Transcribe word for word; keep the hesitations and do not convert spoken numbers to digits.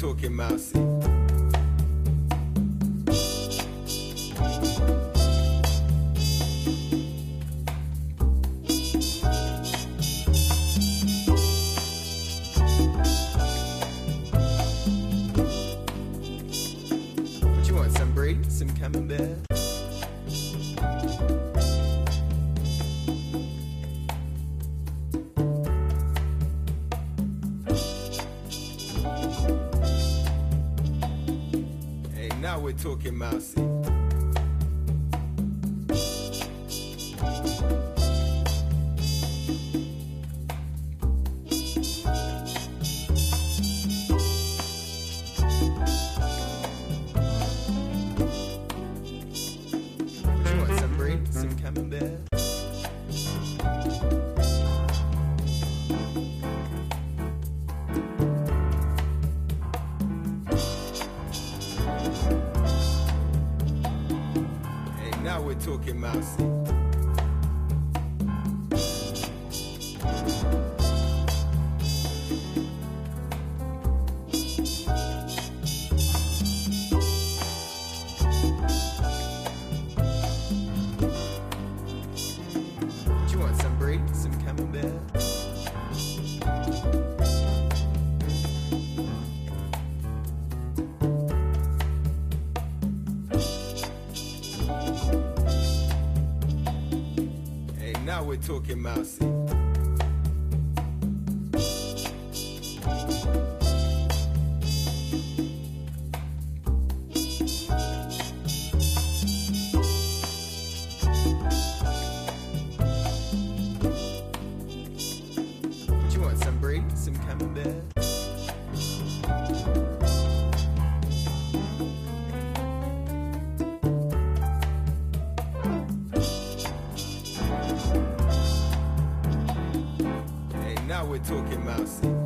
talking mousy. What you want, some brie, some camembert? Now we're talking mousy. You want some brie, some camembert? Now we're talking mousy. You want some brie, some camembert? Now we're talking mousy. You want some brie, some camembert? Now we're talking mousy.